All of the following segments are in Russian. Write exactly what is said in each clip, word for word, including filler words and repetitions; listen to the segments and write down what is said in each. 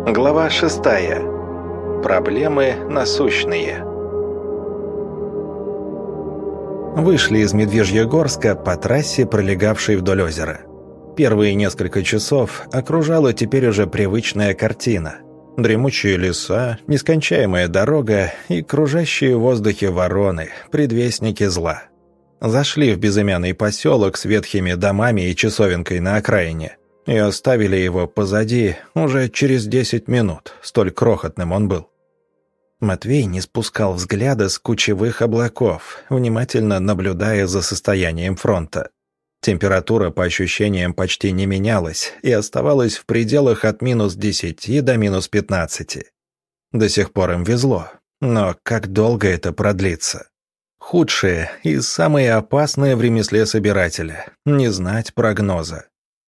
Глава шестая. Проблемы насущные. Вышли из Медвежьегорска по трассе, пролегавшей вдоль озера. Первые несколько часов окружала теперь уже привычная картина. Дремучие леса, нескончаемая дорога и кружащие в воздухе вороны, предвестники зла. Зашли в безымянный поселок с ветхими домами и часовенкой на окраине. И оставили его позади уже через десять минут, столь крохотным он был. Матвей не спускал взгляда с кучевых облаков, внимательно наблюдая за состоянием фронта. Температура, по ощущениям, почти не менялась и оставалась в пределах от минус десяти до минус пятнадцати. До сих пор им везло, но как долго это продлится? Худшее и самое опасное в ремесле собирателя – не знать прогноза.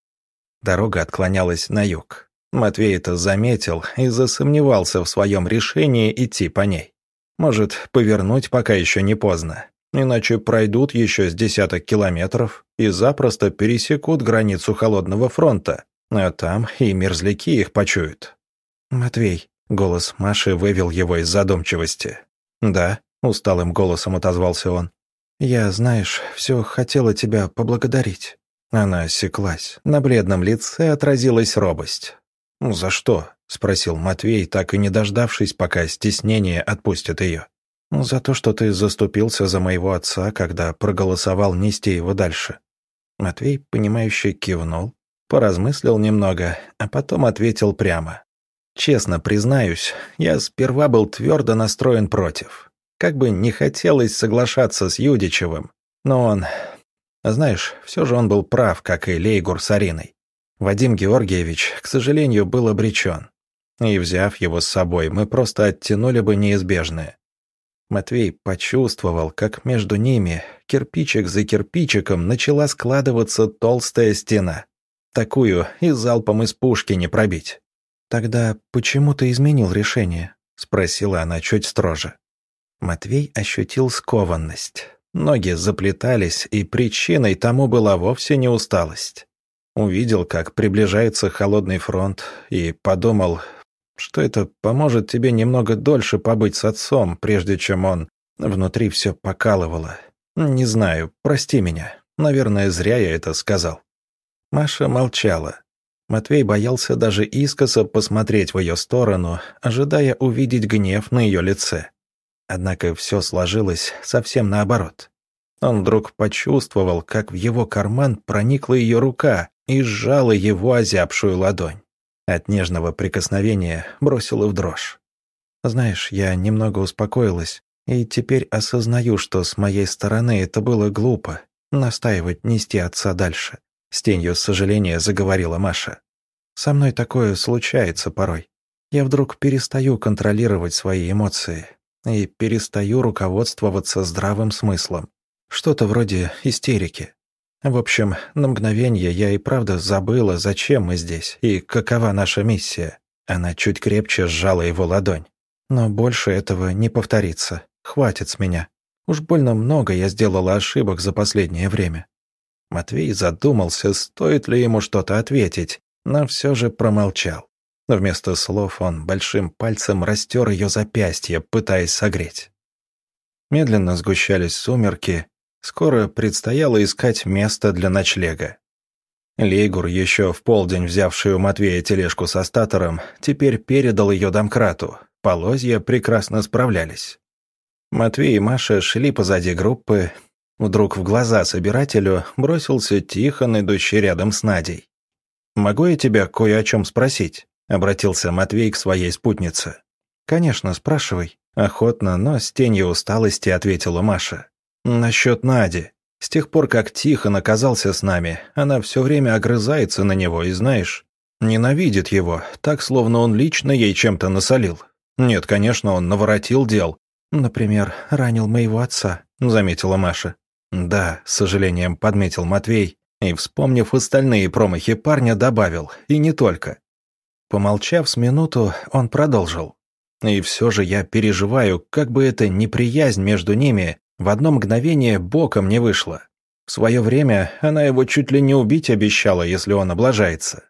Дорога отклонялась на юг. Матвей это заметил и засомневался в своем решении идти по ней. Может, повернуть, пока еще не поздно. Иначе пройдут еще с десяток километров и запросто пересекут границу холодного фронта, а там и мерзляки их почуют. «Матвей», — голос Маши вывел его из задумчивости. «Да», — усталым голосом отозвался он. «Я, знаешь, все хотела тебя поблагодарить». Она осеклась. На бледном лице отразилась робость. «Ну, за что?» — спросил Матвей, так и не дождавшись, пока стеснение отпустит ее. «Ну, за то, что ты заступился за моего отца, когда проголосовал нести его дальше». Матвей, понимающе кивнул, поразмыслил немного, а потом ответил прямо. «Честно признаюсь, я сперва был твердо настроен против. Как бы не хотелось соглашаться с Юдичевым, но он... Знаешь, все же он был прав, как и Лейгур с Ариной. Вадим Георгиевич, к сожалению, был обречен. И, взяв его с собой, мы просто оттянули бы неизбежное». Матвей почувствовал, как между ними, кирпичик за кирпичиком, начала складываться толстая стена. Такую и залпом из пушки не пробить. «Тогда почему ты изменил решение?» — спросила она чуть строже. Матвей ощутил скованность. Ноги заплетались, и причиной тому была вовсе не усталость. Увидел, как приближается холодный фронт, и подумал, что это поможет тебе немного дольше побыть с отцом, прежде чем он... Внутри все покалывало. Не знаю, прости меня. Наверное, зря я это сказал. Маша молчала. Матвей боялся даже искоса посмотреть в ее сторону, ожидая увидеть гнев на ее лице. Однако все сложилось совсем наоборот. Он вдруг почувствовал, как в его карман проникла ее рука и сжала его озябшую ладонь. От нежного прикосновения бросила в дрожь. «Знаешь, я немного успокоилась, и теперь осознаю, что с моей стороны это было глупо — настаивать нести отца дальше», — с тенью сожаления заговорила Маша. «Со мной такое случается порой. Я вдруг перестаю контролировать свои эмоции и перестаю руководствоваться здравым смыслом. Что-то вроде истерики. В общем, на мгновение я и правда забыла, зачем мы здесь и какова наша миссия». Она чуть крепче сжала его ладонь. «Но больше этого не повторится. Хватит с меня. Уж больно много я сделала ошибок за последнее время». Матвей задумался, стоит ли ему что-то ответить, но все же промолчал. Вместо слов он большим пальцем растер ее запястье, пытаясь согреть. Медленно сгущались сумерки. Скоро предстояло искать место для ночлега. Лейгур, еще в полдень взявший у Матвея тележку со статором, теперь передал ее домкрату. Полозья прекрасно справлялись. Матвей и Маша шли позади группы. Вдруг в глаза собирателю бросился Тихон, идущий рядом с Надей. «Могу я тебя кое о чем спросить?» — обратился Матвей к своей спутнице. «Конечно, спрашивай». Охотно, но с тенью усталости ответила Маша. «Насчет Нади. С тех пор, как Тихон оказался с нами, она все время огрызается на него и, знаешь, ненавидит его, так, словно он лично ей чем-то насолил. Нет, конечно, он наворотил дел. Например, ранил моего отца», — заметила Маша. «Да», — с сожалением подметил Матвей и, вспомнив остальные промахи парня, добавил, и не только. Помолчав с минуту, он продолжил. «И все же я переживаю, как бы эта неприязнь между ними в одно мгновение боком не вышла. В свое время она его чуть ли не убить обещала, если он облажается.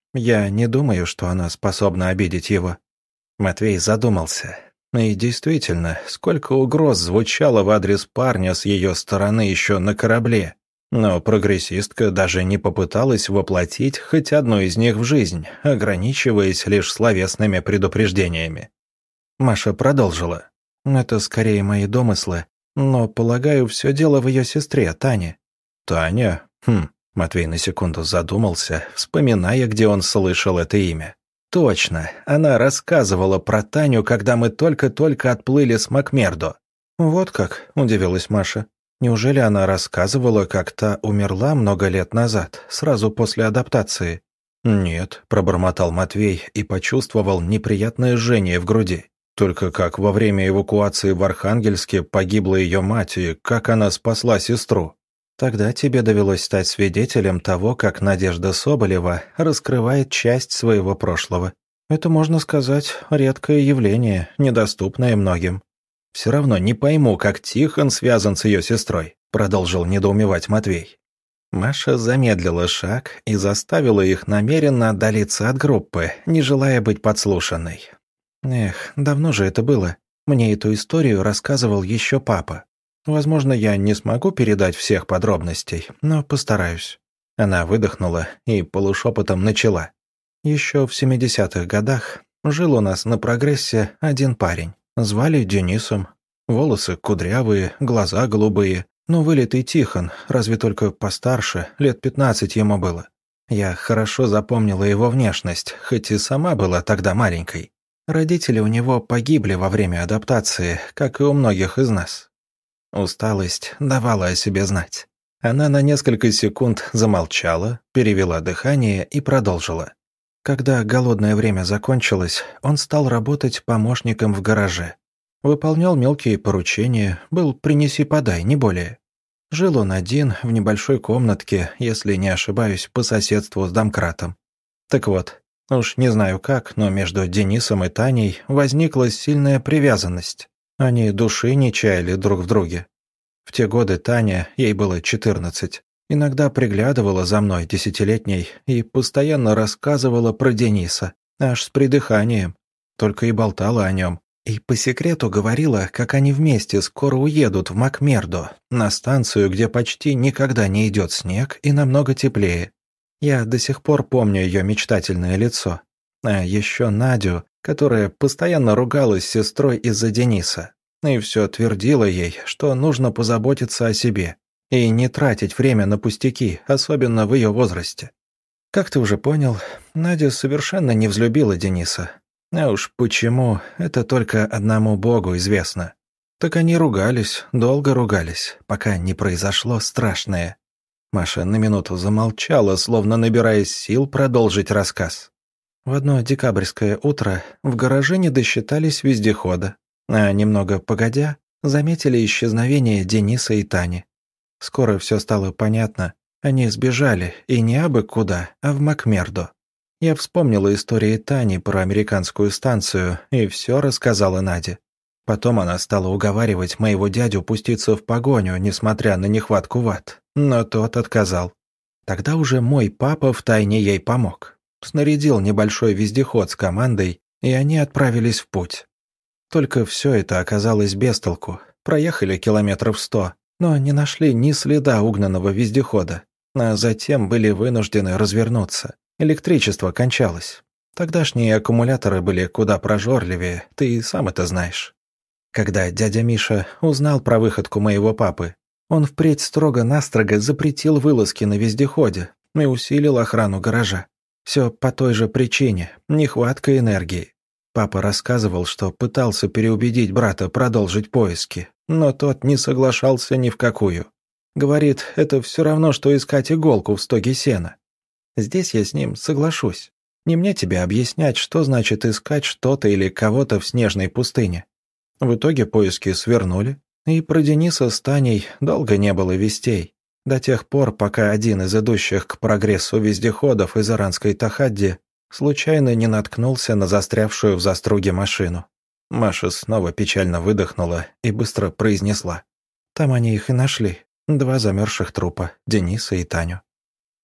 Я не думаю, что она способна обидеть его». Матвей задумался. И действительно, сколько угроз звучало в адрес парня с ее стороны еще на корабле. Но прогрессистка даже не попыталась воплотить хоть одну из них в жизнь, ограничиваясь лишь словесными предупреждениями. Маша продолжила. «Это скорее мои домыслы, но, полагаю, все дело в ее сестре, Тане». «Таня?» Хм, Матвей на секунду задумался, вспоминая, где он слышал это имя. «Точно, она рассказывала про Таню, когда мы только-только отплыли с Макмердо». «Вот как?» – удивилась Маша. «Неужели она рассказывала, как та умерла много лет назад, сразу после адаптации?» «Нет», – пробормотал Матвей и почувствовал неприятное жжение в груди. Только как во время эвакуации в Архангельске погибла ее мать и как она спасла сестру. Тогда тебе довелось стать свидетелем того, как Надежда Соболева раскрывает часть своего прошлого. Это, можно сказать, редкое явление, недоступное многим. «Все равно не пойму, как Тихон связан с ее сестрой», — продолжил недоумевать Матвей. Маша замедлила шаг и заставила их намеренно отдалиться от группы, не желая быть подслушанной. «Эх, давно же это было. Мне эту историю рассказывал еще папа. Возможно, я не смогу передать всех подробностей, но постараюсь». Она выдохнула и полушепотом начала. «Еще в семидесятых годах жил у нас на прогрессе один парень. Звали Денисом. Волосы кудрявые, глаза голубые. Ну, вылитый Тихон, разве только постарше, лет пятнадцать ему было. Я хорошо запомнила его внешность, хоть и сама была тогда маленькой. Родители у него погибли во время адаптации, как и у многих из нас». Усталость давала о себе знать. Она на несколько секунд замолчала, перевела дыхание и продолжила. Когда голодное время закончилось, он стал работать помощником в гараже. Выполнял мелкие поручения, был «принеси-подай», не более. Жил он один в небольшой комнатке, если не ошибаюсь, по соседству с домкратом. Так вот, уж не знаю как, но между Денисом и Таней возникла сильная привязанность. Они души не чаяли друг в друге. В те годы Таня, ей было четырнадцать, иногда приглядывала за мной десятилетней и постоянно рассказывала про Дениса, аж с придыханием, только и болтала о нем. И по секрету говорила, как они вместе скоро уедут в Макмердо, на станцию, где почти никогда не идет снег и намного теплее. Я до сих пор помню ее мечтательное лицо. А еще Надю, которая постоянно ругалась с сестрой из-за Дениса. И все твердила ей, что нужно позаботиться о себе и не тратить время на пустяки, особенно в ее возрасте. Как ты уже понял, Надя совершенно не взлюбила Дениса. А уж почему, это только одному Богу известно. Так они ругались, долго ругались, пока не произошло страшное. Маша на минуту замолчала, словно набираясь сил продолжить рассказ. В одно декабрьское утро в гараже не досчитались вездехода, а немного погодя заметили исчезновение Дениса и Тани. Скоро все стало понятно. Они сбежали, и не абы куда, а в Макмердо. Я вспомнила истории Тани про американскую станцию и все рассказала Наде. Потом она стала уговаривать моего дядю пуститься в погоню, несмотря на нехватку ватт, но тот отказал. Тогда уже мой папа втайне ей помог. Снарядил небольшой вездеход с командой, и они отправились в путь. Только все это оказалось без толку. Проехали километров сто, но не нашли ни следа угнанного вездехода, а затем были вынуждены развернуться. Электричество кончалось. Тогдашние аккумуляторы были куда прожорливее, ты и сам это знаешь. Когда дядя Миша узнал про выходку моего папы, он впредь строго-настрого запретил вылазки на вездеходе и усилил охрану гаража. Все по той же причине – нехватка энергии. Папа рассказывал, что пытался переубедить брата продолжить поиски, но тот не соглашался ни в какую. Говорит, это все равно, что искать иголку в стоге сена. Здесь я с ним соглашусь. Не мне тебе объяснять, что значит искать что-то или кого-то в снежной пустыне. В итоге поиски свернули, и про Дениса с Таней долго не было вестей. До тех пор, пока один из идущих к прогрессу вездеходов из иранской Тахадди случайно не наткнулся на застрявшую в заструге машину. Маша снова печально выдохнула и быстро произнесла. Там они их и нашли. Два замерзших трупа, Дениса и Таню.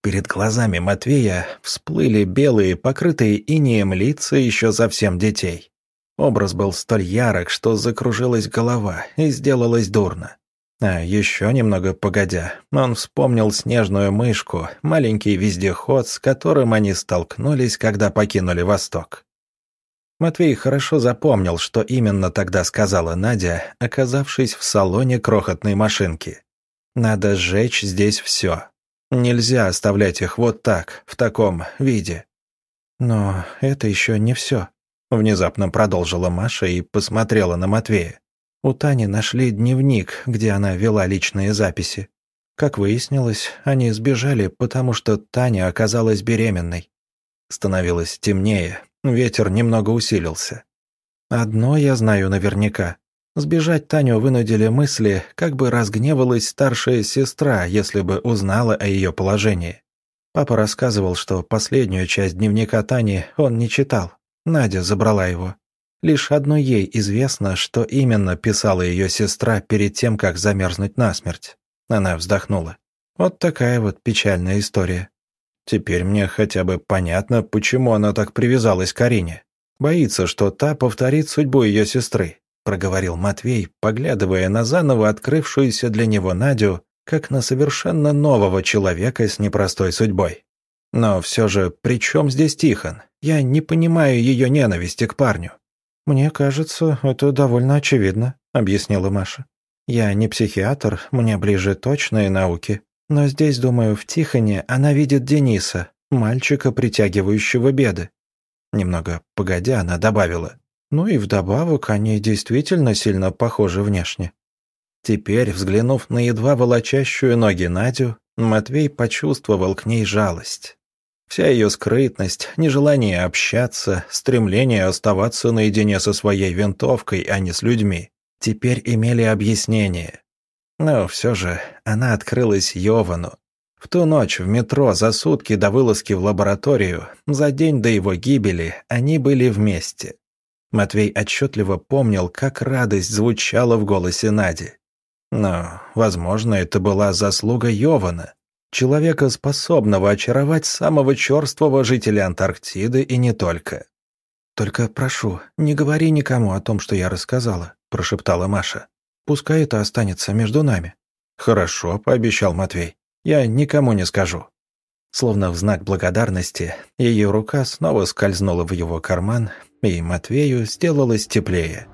Перед глазами Матвея всплыли белые, покрытые инеем лица еще совсем детей. Образ был столь ярок, что закружилась голова и сделалось дурно. А еще немного погодя, он вспомнил снежную мышку, маленький вездеход, с которым они столкнулись, когда покинули Восток. Матвей хорошо запомнил, что именно тогда сказала Надя, оказавшись в салоне крохотной машинки. «Надо сжечь здесь все. Нельзя оставлять их вот так, в таком виде». «Но это еще не все», — внезапно продолжила Маша и посмотрела на Матвея. У Тани нашли дневник, где она вела личные записи. Как выяснилось, они сбежали, потому что Таня оказалась беременной. Становилось темнее, ветер немного усилился. Одно я знаю наверняка. Сбежать Таню вынудили мысли, как бы разгневалась старшая сестра, если бы узнала о ее положении. Папа рассказывал, что последнюю часть дневника Тани он не читал. Надя забрала его. Лишь одной ей известно, что именно писала ее сестра перед тем, как замерзнуть насмерть. Она вздохнула. Вот такая вот печальная история. Теперь мне хотя бы понятно, почему она так привязалась к Арине. Боится, что та повторит судьбу ее сестры, проговорил Матвей, поглядывая на заново открывшуюся для него Надю, как на совершенно нового человека с непростой судьбой. Но все же, при чем здесь Тихон? Я не понимаю ее ненависти к парню. «Мне кажется, это довольно очевидно», — объяснила Маша. «Я не психиатр, мне ближе точные науки. Но здесь, думаю, в Тихоне она видит Дениса, мальчика, притягивающего беды». Немного погодя, она добавила. «Ну и вдобавок они действительно сильно похожи внешне». Теперь, взглянув на едва волочащую ноги Надю, Матвей почувствовал к ней жалость. Вся ее скрытность, нежелание общаться, стремление оставаться наедине со своей винтовкой, а не с людьми, теперь имели объяснение. Но все же она открылась Йовану. В ту ночь в метро за сутки до вылазки в лабораторию, за день до его гибели, они были вместе. Матвей отчетливо помнил, как радость звучала в голосе Нади. Но, возможно, это была заслуга Йована, человека, способного очаровать самого черствого жителя Антарктиды и не только. «Только прошу, не говори никому о том, что я рассказала», — прошептала Маша. «Пускай это останется между нами». «Хорошо», — пообещал Матвей. «Я никому не скажу». Словно в знак благодарности, ее рука снова скользнула в его карман, и Матвею сделалось теплее.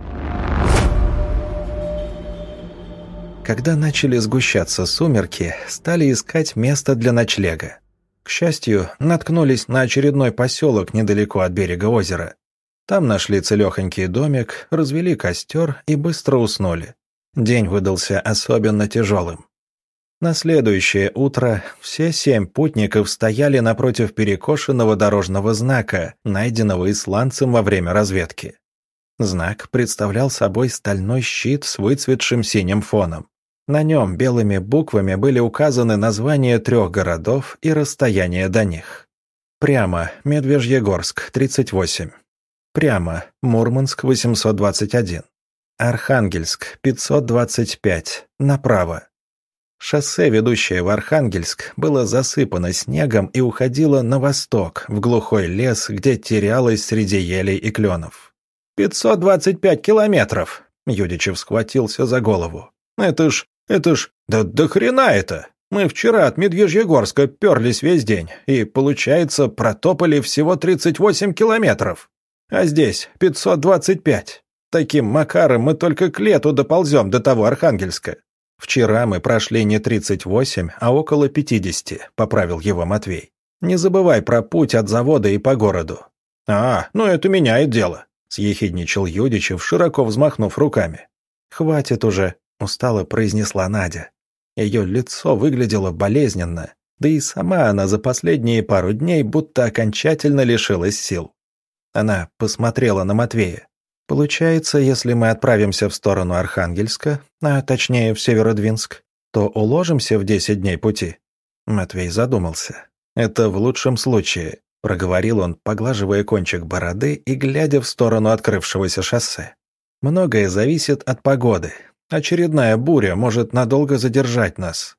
Когда начали сгущаться сумерки, стали искать место для ночлега. К счастью, наткнулись на очередной поселок недалеко от берега озера. Там нашли целехонький домик, развели костер и быстро уснули. День выдался особенно тяжелым. На следующее утро все семь путников стояли напротив перекошенного дорожного знака, найденного исландцем во время разведки. Знак представлял собой стальной щит с выцветшим синим фоном. На нем белыми буквами были указаны названия трех городов и расстояние до них. Прямо Медвежьегорск, тридцать восемь. Прямо Мурманск, восемьсот двадцать один. Архангельск, пятьсот двадцать пять. Направо. Шоссе, ведущее в Архангельск, было засыпано снегом и уходило на восток, в глухой лес, где терялось среди елей и кленов. «пятьсот двадцать пять километров!» Юдичев схватился за голову. «Это ж, это ж, да до хрена это! Мы вчера от Медвежьегорска перлись весь день, и, получается, протопали всего тридцать восемь километров. А здесь пятьсот двадцать пять. Таким макаром мы только к лету доползем до того Архангельска. Вчера мы прошли не тридцать восемь, а около пятидесяти», — поправил его Матвей. «Не забывай про путь от завода и по городу». «А, ну это меняет дело», — съехидничал Юдичев, широко взмахнув руками. «Хватит уже», — устало произнесла Надя. Ее лицо выглядело болезненно, да и сама она за последние пару дней будто окончательно лишилась сил. Она посмотрела на Матвея. «Получается, если мы отправимся в сторону Архангельска, а точнее в Северодвинск, то уложимся в десять дней пути?» Матвей задумался. «Это в лучшем случае», — проговорил он, поглаживая кончик бороды и глядя в сторону открывшегося шоссе. «Многое зависит от погоды. Очередная буря может надолго задержать нас».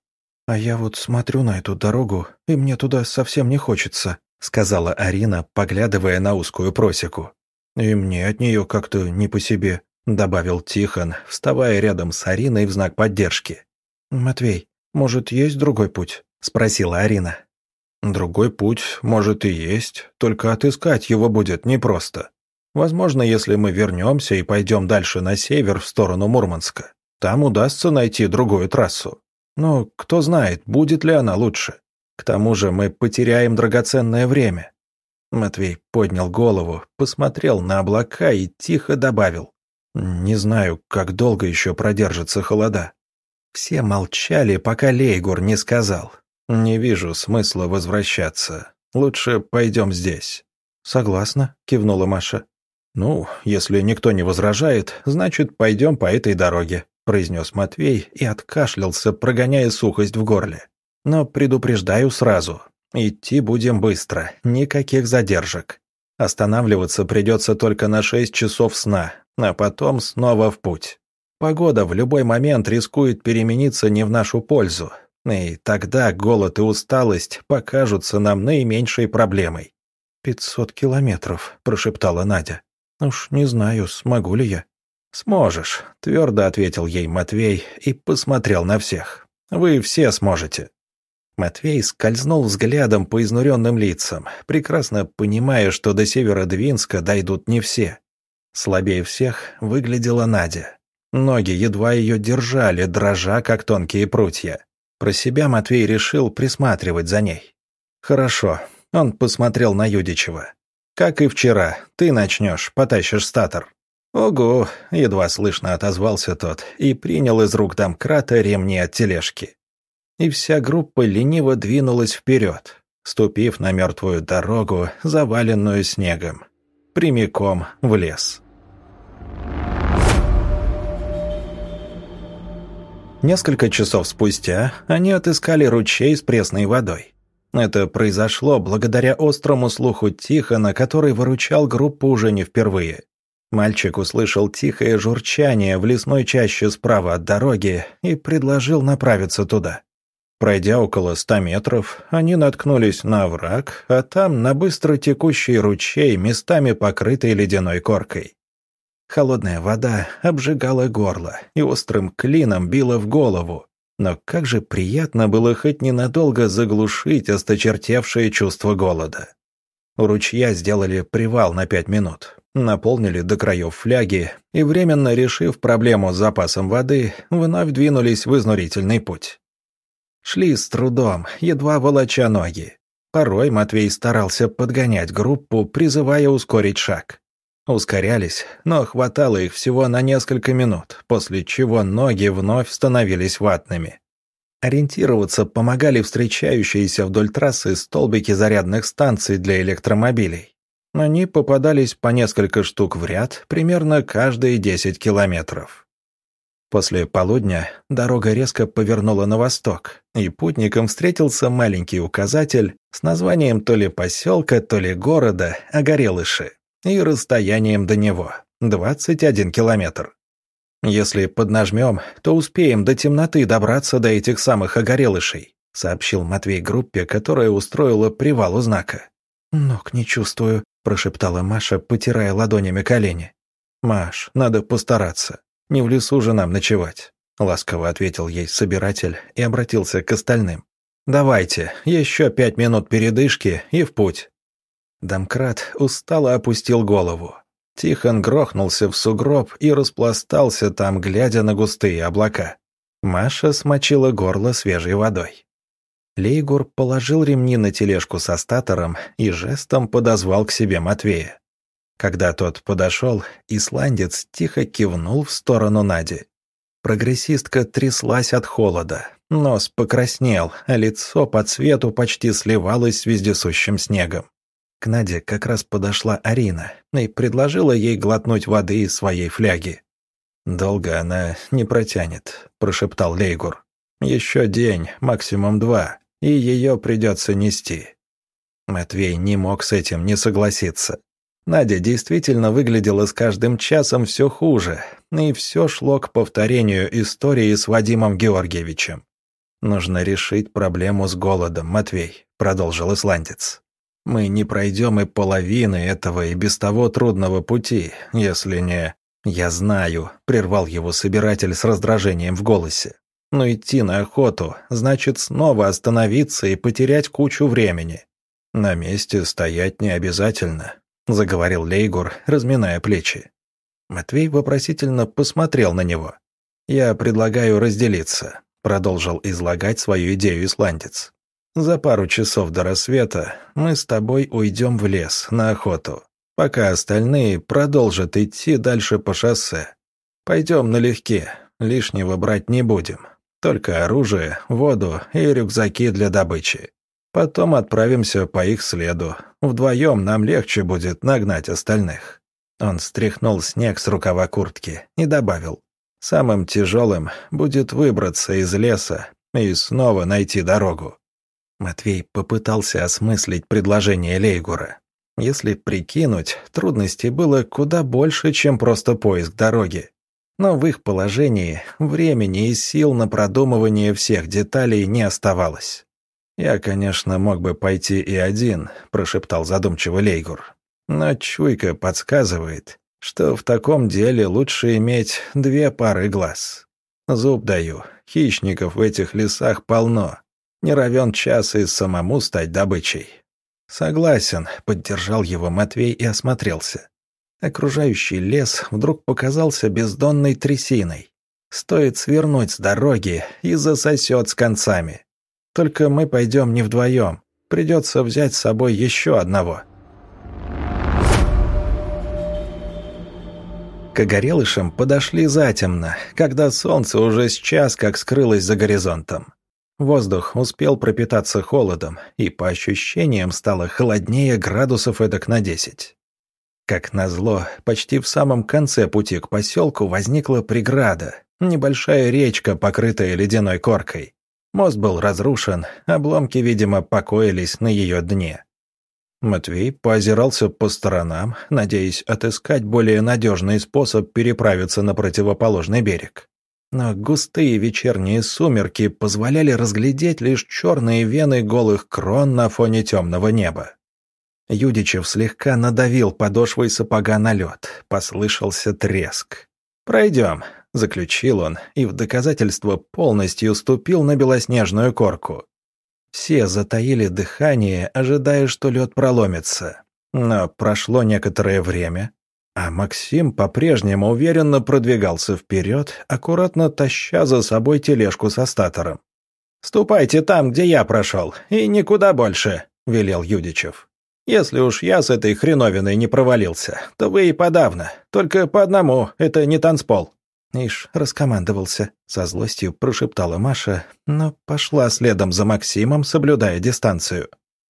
«А я вот смотрю на эту дорогу, и мне туда совсем не хочется», сказала Арина, поглядывая на узкую просеку. «И мне от нее как-то не по себе», добавил Тихон, вставая рядом с Ариной в знак поддержки. «Матвей, может, есть другой путь?» спросила Арина. «Другой путь, может, и есть, только отыскать его будет непросто. Возможно, если мы вернемся и пойдем дальше на север в сторону Мурманска, там удастся найти другую трассу. Но кто знает, будет ли она лучше. К тому же мы потеряем драгоценное время». Матвей поднял голову, посмотрел на облака и тихо добавил: «Не знаю, как долго еще продержатся холода». Все молчали, пока Лейгур не сказал: «Не вижу смысла возвращаться. Лучше пойдем здесь». «Согласна», — кивнула Маша. «Ну, если никто не возражает, значит, пойдем по этой дороге», — произнес Матвей и откашлялся, прогоняя сухость в горле. «Но предупреждаю сразу. Идти будем быстро, никаких задержек. Останавливаться придется только на шесть часов сна, а потом снова в путь. Погода в любой момент рискует перемениться не в нашу пользу, и тогда голод и усталость покажутся нам наименьшей проблемой». «Пятьсот километров», — прошептала Надя. «Уж не знаю, смогу ли я». «Сможешь», — твердо ответил ей Матвей и посмотрел на всех. «Вы все сможете». Матвей скользнул взглядом по изнуренным лицам, прекрасно понимая, что до Северодвинска дойдут не все. Слабее всех выглядела Надя. Ноги едва ее держали, дрожа, как тонкие прутья. Про себя Матвей решил присматривать за ней. «Хорошо», — он посмотрел на Юдичева. «Как и вчера, ты начнешь, потащишь статор». «Ого», — едва слышно отозвался тот и принял из рук домкрата ремни от тележки. И вся группа лениво двинулась вперед, ступив на мертвую дорогу, заваленную снегом, прямиком в лес. Несколько часов спустя они отыскали ручей с пресной водой. Это произошло благодаря острому слуху Тихона, который выручал группу уже не впервые. Мальчик услышал тихое журчание в лесной чаще справа от дороги и предложил направиться туда. Пройдя около ста метров, они наткнулись на овраг, а там на быстро текущий ручей, местами покрытый ледяной коркой. Холодная вода обжигала горло и острым клином била в голову, но как же приятно было хоть ненадолго заглушить осточертевшее чувство голода. У ручья сделали привал на пять минут, наполнили до краев фляги и, временно решив проблему с запасом воды, вновь двинулись в изнурительный путь. Шли с трудом, едва волоча ноги. Порой Матвей старался подгонять группу, призывая ускорить шаг. Ускорялись, но хватало их всего на несколько минут, после чего ноги вновь становились ватными. Ориентироваться помогали встречающиеся вдоль трассы столбики зарядных станций для электромобилей. Они попадались по несколько штук в ряд, примерно каждые десять километров. После полудня дорога резко повернула на восток, и путникам встретился маленький указатель с названием то ли поселка, то ли города Огорелыши и расстоянием до него – двадцать один километр. «Если поднажмем, то успеем до темноты добраться до этих самых Огорелышей», сообщил Матвей группе, которая устроила привал у знака. «Ног не чувствую», – прошептала Маша, потирая ладонями колени. «Маш, надо постараться. Не в лесу же нам ночевать», — ласково ответил ей собиратель и обратился к остальным. «Давайте, еще пять минут передышки и в путь». Домкрат устало опустил голову. Тихон грохнулся в сугроб и распластался там, глядя на густые облака. Маша смочила горло свежей водой. Лейгур положил ремни на тележку со статором и жестом подозвал к себе Матвея. Когда тот подошел, исландец тихо кивнул в сторону Нади. Прогрессистка тряслась от холода, нос покраснел, а лицо по цвету почти сливалось с вездесущим снегом. К Наде как раз подошла Арина и предложила ей глотнуть воды из своей фляги. «Долго она не протянет», — прошептал Лейгур. «Еще день, максимум два, и ее придется нести». Матвей не мог с этим не согласиться. Надя действительно выглядела с каждым часом все хуже, и все шло к повторению истории с Вадимом Георгиевичем. «Нужно решить проблему с голодом, Матвей», — продолжил исландец. «Мы не пройдем и половины этого и без того трудного пути, если не...» «Я знаю», — прервал его собиратель с раздражением в голосе. «Но идти на охоту значит снова остановиться и потерять кучу времени». «На месте стоять не обязательно», — заговорил Лейгур, разминая плечи. Матвей вопросительно посмотрел на него. «Я предлагаю разделиться», — продолжил излагать свою идею исландец. «За пару часов до рассвета мы с тобой уйдем в лес на охоту, пока остальные продолжат идти дальше по шоссе. Пойдем налегке, лишнего брать не будем, только оружие, воду и рюкзаки для добычи. Потом отправимся по их следу, вдвоем нам легче будет нагнать остальных». Он стряхнул снег с рукава куртки и добавил: «Самым тяжелым будет выбраться из леса и снова найти дорогу». Матвей попытался осмыслить предложение Лейгура. Если прикинуть, трудностей было куда больше, чем просто поиск дороги. Но в их положении времени и сил на продумывание всех деталей не оставалось. «Я, конечно, мог бы пойти и один», — прошептал задумчиво Лейгур. «Но чуйка подсказывает, что в таком деле лучше иметь две пары глаз. Зуб даю, хищников в этих лесах полно. Не равен час и самому стать добычей». «Согласен», — поддержал его Матвей и осмотрелся. Окружающий лес вдруг показался бездонной трясиной. Стоит свернуть с дороги и засосет с концами. Только мы пойдем не вдвоем, придется взять с собой еще одного. К огорелышам подошли затемно, когда солнце уже с час как скрылось за горизонтом. Воздух успел пропитаться холодом, и по ощущениям стало холоднее градусов эдак на десять. Как назло, почти в самом конце пути к поселку возникла преграда, небольшая речка, покрытая ледяной коркой. Мост был разрушен, обломки, видимо, покоились на ее дне. Матвей поозирался по сторонам, надеясь отыскать более надежный способ переправиться на противоположный берег. Но густые вечерние сумерки позволяли разглядеть лишь черные вены голых крон на фоне темного неба. Юдичев слегка надавил подошвой сапога на лед, послышался треск. «Пройдем», — заключил он, и в доказательство полностью ступил на белоснежную корку. Все затаили дыхание, ожидая, что лед проломится. Но прошло некоторое время, а Максим по-прежнему уверенно продвигался вперед, аккуратно таща за собой тележку со статором. «Ступайте там, где я прошел, и никуда больше», — велел Юдичев. «Если уж я с этой хреновиной не провалился, то вы и подавно, только по одному, это не танцпол». «Ишь, раскомандовался», — со злостью прошептала Маша, но пошла следом за Максимом, соблюдая дистанцию.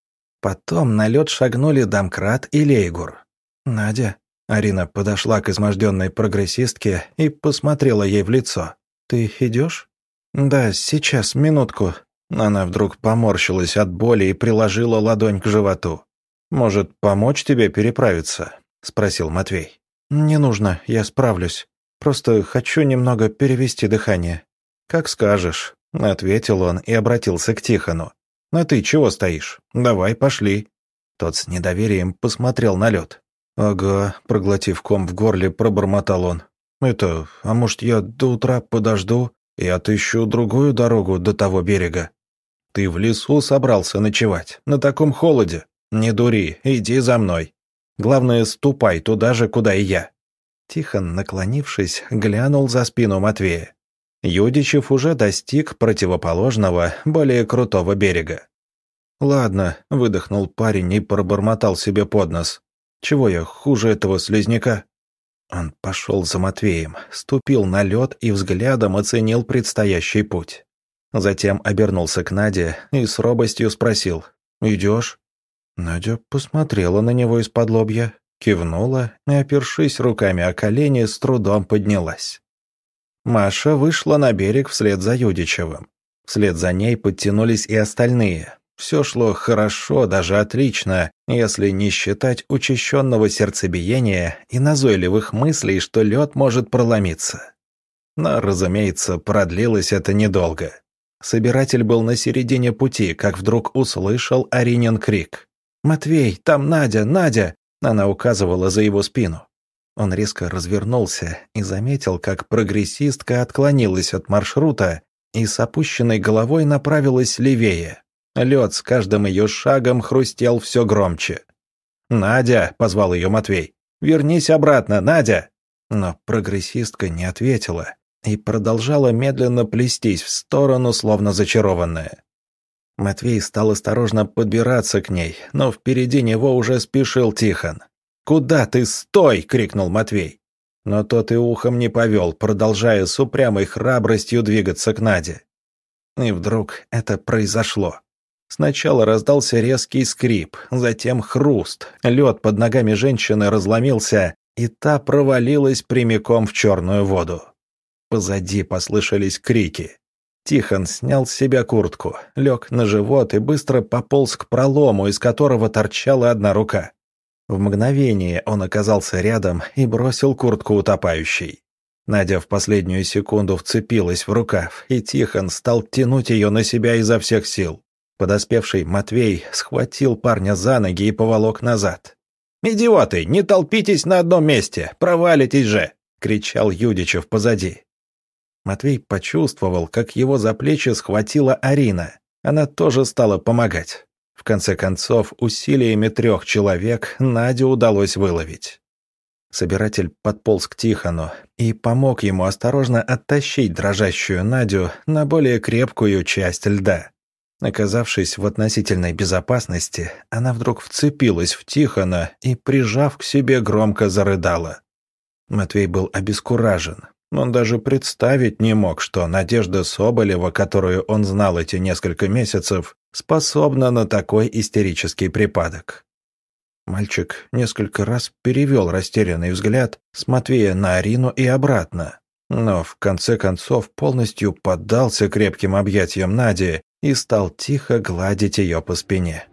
Потом на лед шагнули Домкрат и Лейгур. «Надя», — Арина подошла к изможденной прогрессистке и посмотрела ей в лицо. «Ты идешь?» «Да, сейчас, минутку». Она вдруг поморщилась от боли и приложила ладонь к животу. «Может, помочь тебе переправиться?» — спросил Матвей. «Не нужно, я справлюсь. Просто хочу немного перевести дыхание». «Как скажешь», — ответил он и обратился к Тихону. «А ты чего стоишь? Давай, пошли». Тот с недоверием посмотрел на лед. «Ага», — проглотив ком в горле, пробормотал он. «Это, а может, я до утра подожду и отыщу другую дорогу до того берега?» «Ты в лесу собрался ночевать, на таком холоде? Не дури, иди за мной. Главное, ступай туда же, куда и я». Тихон, наклонившись, глянул за спину Матвея. Юдичев уже достиг противоположного, более крутого берега. «Ладно», — выдохнул парень и пробормотал себе под нос. «Чего я хуже этого слизняка?» Он пошел за Матвеем, ступил на лед и взглядом оценил предстоящий путь. Затем обернулся к Наде и с робостью спросил: «Идешь?» Надя посмотрела на него из-под лобья, кивнула и, опершись руками о колени, с трудом поднялась. Маша вышла на берег вслед за Юдичевым. Вслед за ней подтянулись и остальные. Все шло хорошо, даже отлично, если не считать учащенного сердцебиения и назойливых мыслей, что лед может проломиться. Но, разумеется, продлилось это недолго. Собиратель был на середине пути, как вдруг услышал Аринин крик. «Матвей, там Надя, Надя!» Она указывала за его спину. Он резко развернулся и заметил, как прогрессистка отклонилась от маршрута и с опущенной головой направилась левее. Лед с каждым ее шагом хрустел все громче. «Надя!» — позвал ее Матвей. «Вернись обратно, Надя!» Но прогрессистка не ответила и продолжала медленно плестись в сторону, словно зачарованная. Матвей стал осторожно подбираться к ней, но впереди него уже спешил Тихон. «Куда ты? Стой!» — крикнул Матвей. Но тот и ухом не повел, продолжая с упрямой храбростью двигаться к Наде. И вдруг это произошло. Сначала раздался резкий скрип, затем хруст, лед под ногами женщины разломился, и та провалилась прямиком в черную воду. Позади послышались крики. Тихон снял с себя куртку, лег на живот и быстро пополз к пролому, из которого торчала одна рука. В мгновение он оказался рядом и бросил куртку утопающей. Надя в последнюю секунду вцепилась в рукав, и Тихон стал тянуть ее на себя изо всех сил. Подоспевший Матвей схватил парня за ноги и поволок назад. «Идиоты, не толпитесь на одном месте, провалитесь же!» — кричал Юдичев позади. Матвей почувствовал, как его за плечи схватила Арина. Она тоже стала помогать. В конце концов, усилиями трех человек Надю удалось выловить. Собиратель подполз к Тихону и помог ему осторожно оттащить дрожащую Надю на более крепкую часть льда. Оказавшись в относительной безопасности, она вдруг вцепилась в Тихона и, прижав к себе, громко зарыдала. Матвей был обескуражен. Он даже представить не мог, что Надежда Соболева, которую он знал эти несколько месяцев, способна на такой истерический припадок. Мальчик несколько раз перевел растерянный взгляд с Матвея на Арину и обратно, но в конце концов полностью поддался крепким объятиям Нади и стал тихо гладить ее по спине.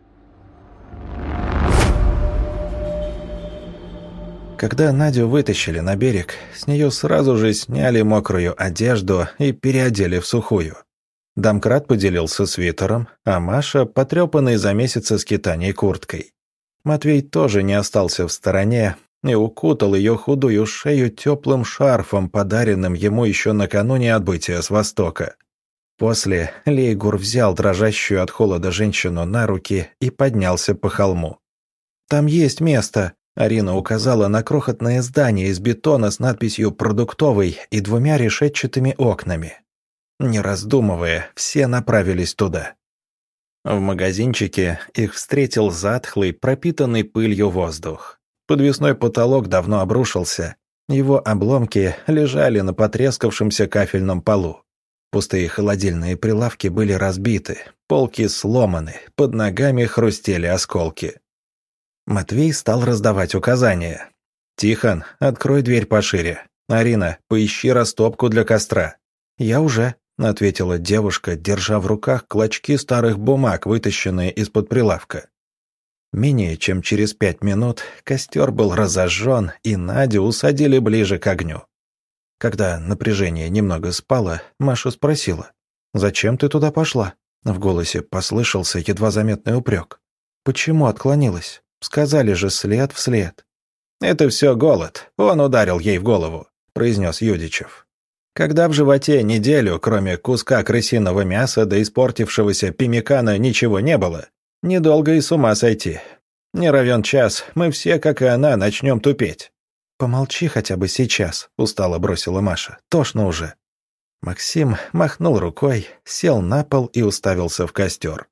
Когда Надю вытащили на берег, с нее сразу же сняли мокрую одежду и переодели в сухую. Домкрат поделился свитером, а Маша — потрепанной за месяцы скитаний курткой. Матвей тоже не остался в стороне и укутал ее худую шею теплым шарфом, подаренным ему еще накануне отбытия с Востока. После Лейгур взял дрожащую от холода женщину на руки и поднялся по холму. «Там есть место», — Арина указала на крохотное здание из бетона с надписью «Продуктовый» и двумя решетчатыми окнами. Не раздумывая, все направились туда. В магазинчике их встретил затхлый, пропитанный пылью воздух. Подвесной потолок давно обрушился, его обломки лежали на потрескавшемся кафельном полу. Пустые холодильные прилавки были разбиты, полки сломаны, под ногами хрустели осколки. Матвей стал раздавать указания. «Тихон, открой дверь пошире. Арина, поищи растопку для костра». «Я уже», — ответила девушка, держа в руках клочки старых бумаг, вытащенные из-под прилавка. Менее чем через пять минут костер был разожжен, и Надю усадили ближе к огню. Когда напряжение немного спало, Маша спросила: «Зачем ты туда пошла?» В голосе послышался едва заметный упрек. «Почему отклонилась? Сказали же след в след». «Это все голод. Он ударил ей в голову», — произнес Юдичев. «Когда в животе неделю, кроме куска крысиного мяса да испортившегося пемикана, ничего не было, недолго и с ума сойти. Не равен час, мы все, как и она, начнем тупеть». «Помолчи хотя бы сейчас», — устало бросила Маша. «Тошно уже». Максим махнул рукой, сел на пол и уставился в костер.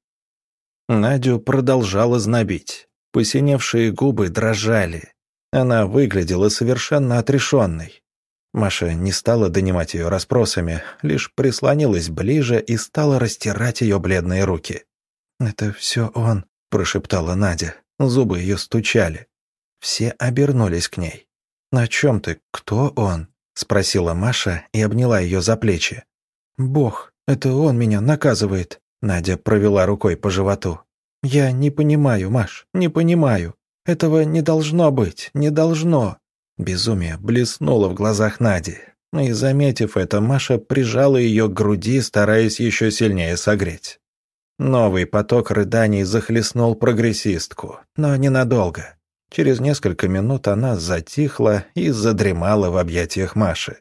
Надю продолжала знобить. Посиневшие губы дрожали. Она выглядела совершенно отрешенной. Маша не стала донимать ее расспросами, лишь прислонилась ближе и стала растирать ее бледные руки. «Это все он», — прошептала Надя. Зубы ее стучали. Все обернулись к ней. «На чем ты? Кто он?» — спросила Маша и обняла ее за плечи. «Бог, это он меня наказывает», — Надя провела рукой по животу. «Я не понимаю, Маш, не понимаю. Этого не должно быть, не должно». Безумие блеснуло в глазах Нади. И, заметив это, Маша прижала ее к груди, стараясь еще сильнее согреть. Новый поток рыданий захлестнул прогрессистку, но ненадолго. Через несколько минут она затихла и задремала в объятиях Маши.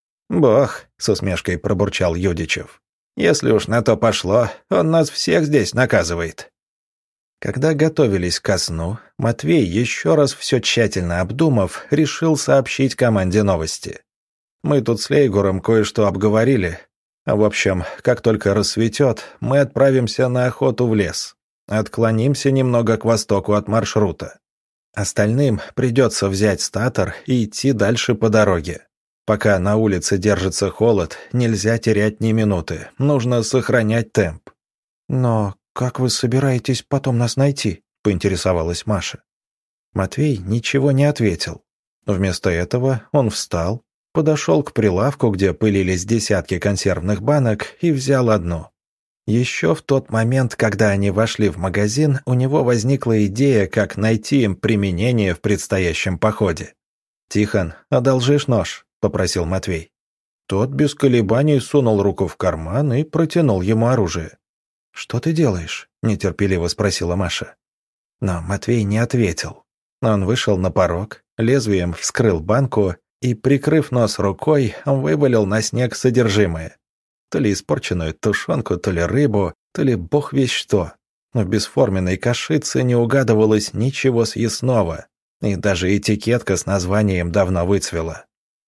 «Бог», — с усмешкой пробурчал Юдичев, — «если уж на то пошло, он нас всех здесь наказывает». Когда готовились ко сну, Матвей, еще раз все тщательно обдумав, решил сообщить команде новости. «Мы тут с Лейгуром кое-что обговорили. В общем, как только рассветет, мы отправимся на охоту в лес. Отклонимся немного к востоку от маршрута. Остальным придется взять статор и идти дальше по дороге. Пока на улице держится холод, нельзя терять ни минуты, нужно сохранять темп». «Но как вы собираетесь потом нас найти?» — поинтересовалась Маша. Матвей ничего не ответил. Вместо этого он встал, подошел к прилавку, где пылились десятки консервных банок, и взял одну. Еще в тот момент, когда они вошли в магазин, у него возникла идея, как найти им применение в предстоящем походе. «Тихон, одолжишь нож?» — попросил Матвей. Тот без колебаний сунул руку в карман и протянул ему оружие. «Что ты делаешь?» — нетерпеливо спросила Маша. Но Матвей не ответил. Он вышел на порог, лезвием вскрыл банку и, прикрыв нос рукой, вывалил на снег содержимое. То ли испорченную тушенку, то ли рыбу, то ли бог весть что. Но в бесформенной кашице не угадывалось ничего съестного, и даже этикетка с названием давно выцвела.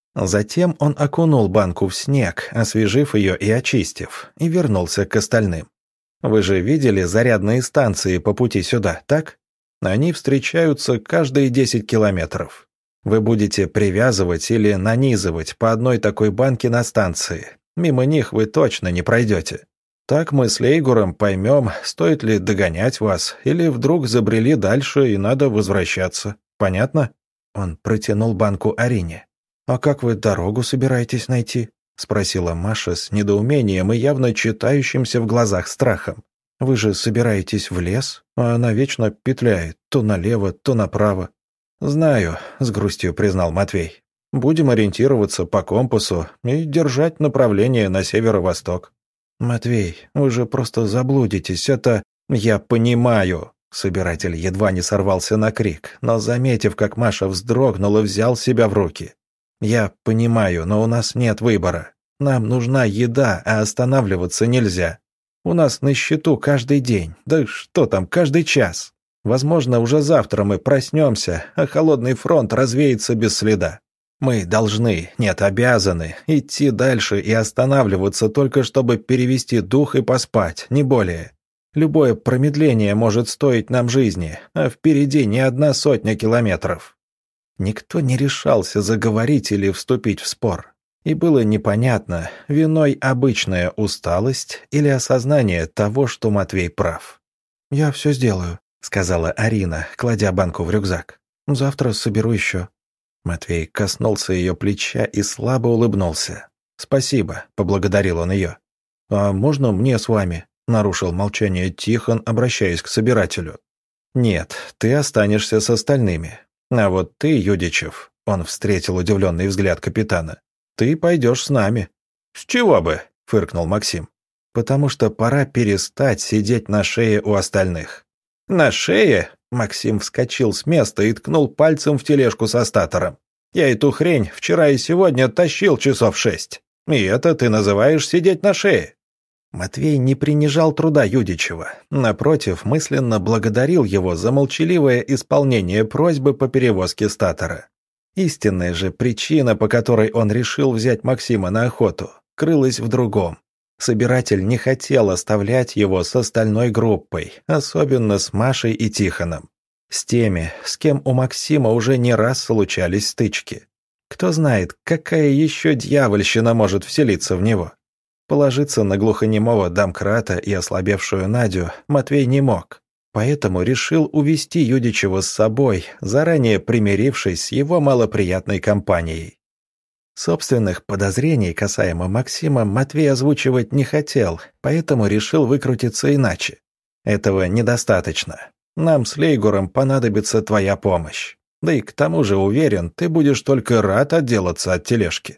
Затем он окунул банку в снег, освежив ее и очистив, и вернулся к остальным. «Вы же видели зарядные станции по пути сюда, так? Они встречаются каждые десять километров. Вы будете привязывать или нанизывать по одной такой банке на станции. Мимо них вы точно не пройдете. Так мы с Лейгуром поймем, стоит ли догонять вас, или вдруг забрели дальше и надо возвращаться. Понятно?» Он протянул банку Арине. «А как вы дорогу собираетесь найти?» — спросила Маша с недоумением и явно читающимся в глазах страхом. «Вы же собираетесь в лес, а она вечно петляет то налево, то направо». «Знаю», — с грустью признал Матвей. «Будем ориентироваться по компасу и держать направление на северо-восток». «Матвей, вы же просто заблудитесь, это...» «Я понимаю». Собиратель едва не сорвался на крик, но, заметив, как Маша вздрогнула, взял себя в руки. «Я понимаю, но у нас нет выбора. Нам нужна еда, а останавливаться нельзя. У нас на счету каждый день, да что там, каждый час. Возможно, уже завтра мы проснемся, а холодный фронт развеется без следа. Мы должны, нет, обязаны, идти дальше и останавливаться только чтобы перевести дух и поспать, не более. Любое промедление может стоить нам жизни, а впереди не одна сотня километров». Никто не решался заговорить или вступить в спор. И было непонятно, виной обычная усталость или осознание того, что Матвей прав. «Я все сделаю», — сказала Арина, кладя банку в рюкзак. «Завтра соберу еще». Матвей коснулся ее плеча и слабо улыбнулся. «Спасибо», — поблагодарил он ее. «А можно мне с вами?» — нарушил молчание Тихон, обращаясь к собирателю. «Нет, ты останешься с остальными. А вот ты, Юдичев», — он встретил удивленный взгляд капитана, — «ты пойдешь с нами». «С чего бы?» — фыркнул Максим. «Потому что пора перестать сидеть на шее у остальных». «На шее?» — Максим вскочил с места и ткнул пальцем в тележку со статором. «Я эту хрень вчера и сегодня тащил часов шесть. И это ты называешь сидеть на шее?» Матвей не принижал труда Юдичева. Напротив, мысленно благодарил его за молчаливое исполнение просьбы по перевозке статора. Истинная же причина, по которой он решил взять Максима на охоту, крылась в другом. Собиратель не хотел оставлять его с остальной группой, особенно с Машей и Тихоном. С теми, с кем у Максима уже не раз случались стычки. Кто знает, какая еще дьявольщина может вселиться в него. Положиться на глухонемого домкрата и ослабевшую Надю Матвей не мог, поэтому решил увести Юдичева с собой, заранее примирившись с его малоприятной компанией. Собственных подозрений касаемо Максима Матвей озвучивать не хотел, поэтому решил выкрутиться иначе. «Этого недостаточно. Нам с Лейгуром понадобится твоя помощь. Да и к тому же, уверен, ты будешь только рад отделаться от тележки».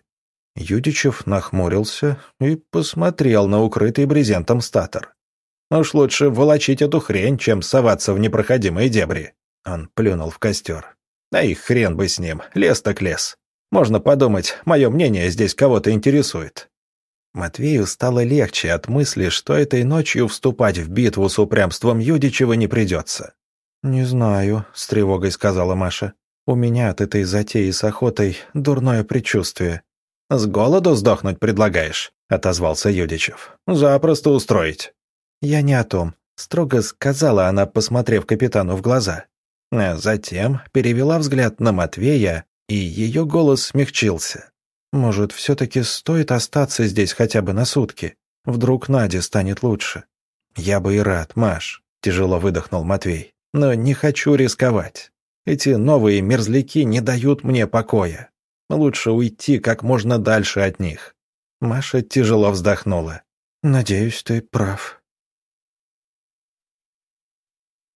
Юдичев нахмурился и посмотрел на укрытый брезентом статор. «Уж лучше волочить эту хрень, чем соваться в непроходимые дебри». Он плюнул в костер. «А их хрен бы с ним, лес так лес. Можно подумать, мое мнение здесь кого-то интересует». Матвею стало легче от мысли, что этой ночью вступать в битву с упрямством Юдичева не придется. «Не знаю», — с тревогой сказала Маша. «У меня от этой затеи с охотой дурное предчувствие». «С голоду сдохнуть предлагаешь?» — отозвался Юдичев. «Запросто устроить». «Я не о том», — строго сказала она, посмотрев капитану в глаза. А затем перевела взгляд на Матвея, и ее голос смягчился. «Может, все-таки стоит остаться здесь хотя бы на сутки? Вдруг Наде станет лучше?» «Я бы и рад, Маш», — тяжело выдохнул Матвей. «Но не хочу рисковать. Эти новые мерзляки не дают мне покоя. Лучше уйти как можно дальше от них». Маша тяжело вздохнула. «Надеюсь, ты прав».